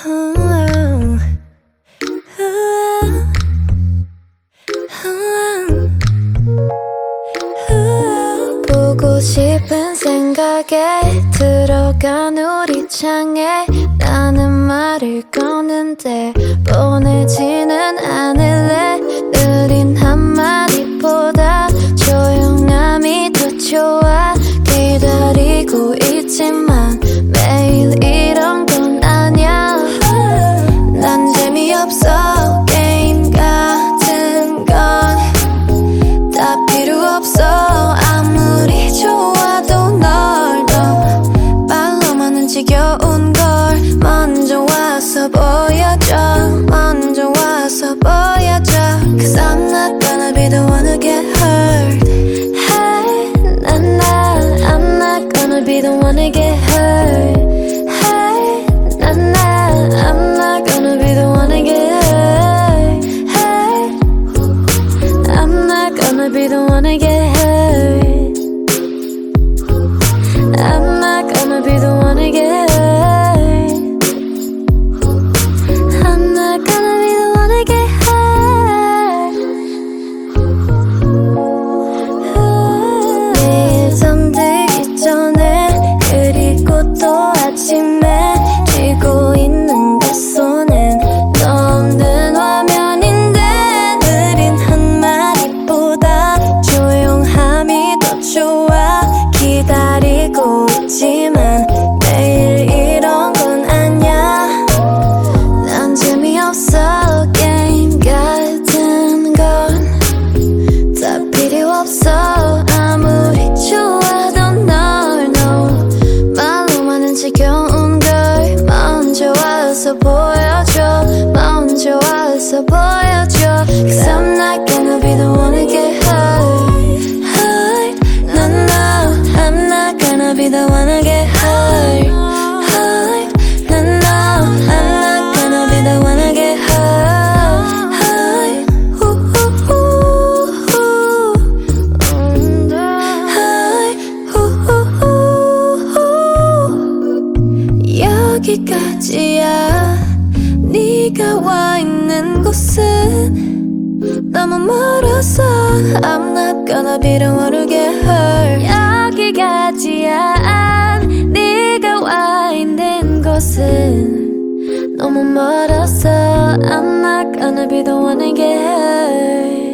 보고 싶은 생각에 들어간 우리 창에 라는 말을 거는데 보내지는 않을래. 느린 한마디보다 조용함이 더 좋아. 기다리고 있지만 매일 이런 건 아냐. 난 재미없어. 게임 같은 건 다 필요 없어. 아무리 좋아도 널 더 말로만은 지겨운 걸 먼저 와서 보여줘. 먼저 와서 보여줘. Cause I'm not gonna be the one to get hurt. Hey, I'm not gonna be the one to get hurt. Hey, I'm not gonna be the one to get hurt. Hey, I'm not gonna be the one to get hurt. I'm not gonna be the one to get hurt. I'm not gonna be the one to get hurt. 매일 잠들기 전에 그리고 또 아침에 쥐고 있는 그 손엔 너 없는 화면인데 느린 한마디보다 조용함이 더 좋아. 기다리고 있지만 매일 이런 건 아냐. 난 재미없어. 게임 같은 건 다 필요 없어. 아무리 좋아도 널 말로만은 지겨운 걸 먼저 와서 보여줘. 먼저 와서 보여줘. Cause I'm not gonna be the one to get hurt. Hurt. No, no, I'm not gonna be the one to get hurt. Hurt. No, no, I'm not gonna be the one to get hurt. Hurt. Ooh, ooh, ooh, ooh. Hurt. Ooh, ooh, ooh. 여기까지야. 네가 와 있는 곳은 너무 멀어서 I'm not gonna be the one to get hurt. 여기까지야. 네가 와 있는 곳은 너무 멀어서 I'm not gonna be the one to get hurt.